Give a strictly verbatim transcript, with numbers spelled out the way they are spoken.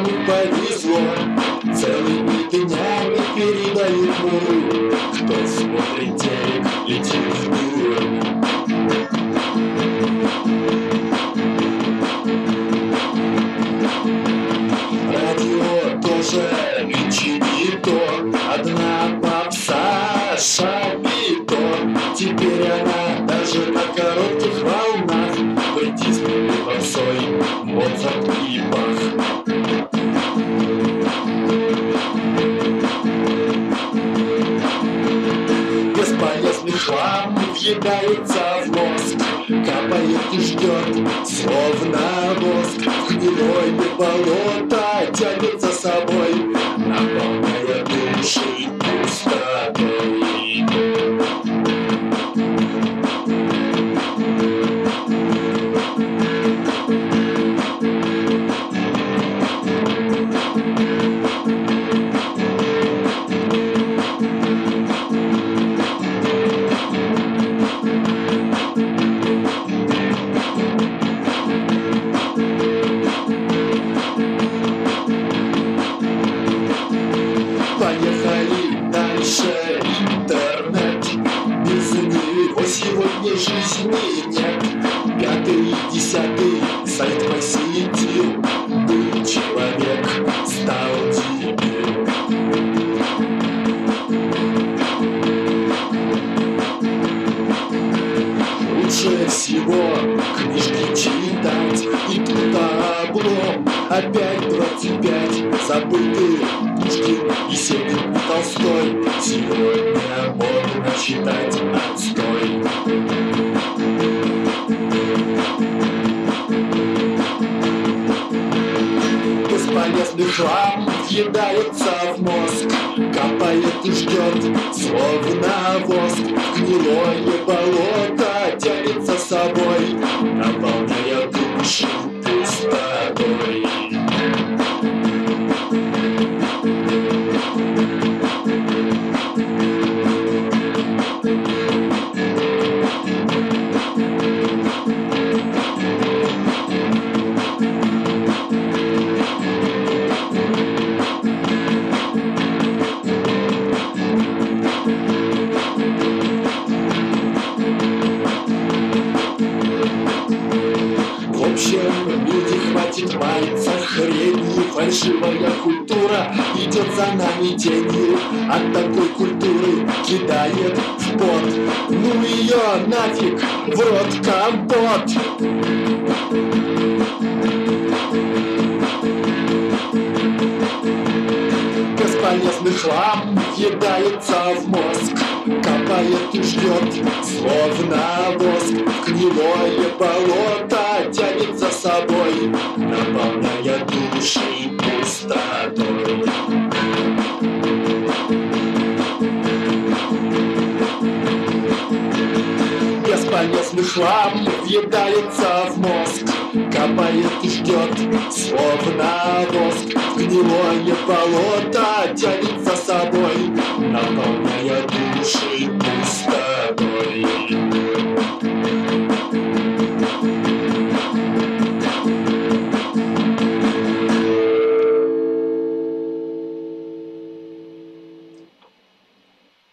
кому повезло, целыми днями передают муру. Кто смотрит телек, летит в дуру. Радио тоже нынче не то, одна попса шапито. Теперь она даже на коротких волнах притиснута попсой Моцарт и Бах. Бесполезный хлам въедается в мозг, капает и ждет, словно воск. В гнилое болото тянет за собой, наполняя души пустотой. Поехали дальше, интернет. Без него сегодня жизни нет. Пятый и десятый сайт посетил, был человек, стал дебил. Лучше всего книжки читать, и тут облом. Опять двадцать пять забытых Пушкин, Есенин, Толстой. Сегодня можно читать отстой. Бесполезный хлам въедается в мозг, капает и ждет, словно воск. Гнилое болото тянет за собой, наполняя душу пустотой. В общем, люди, хватит маяться хренью. Фальшивая культура идет за нами тенью. От такой культуры кидает в пот. Ну ее нафиг, в рот компот. Бесполезный хлам въедается в мозг, капает и ждет, словно воск. В гнилое болото тянет за собой, наполняя души пустотой. Бесполезный хлам въедается в мозг, капает и ждет, словно воск. В гнилое болото тянет за собой, наполняя души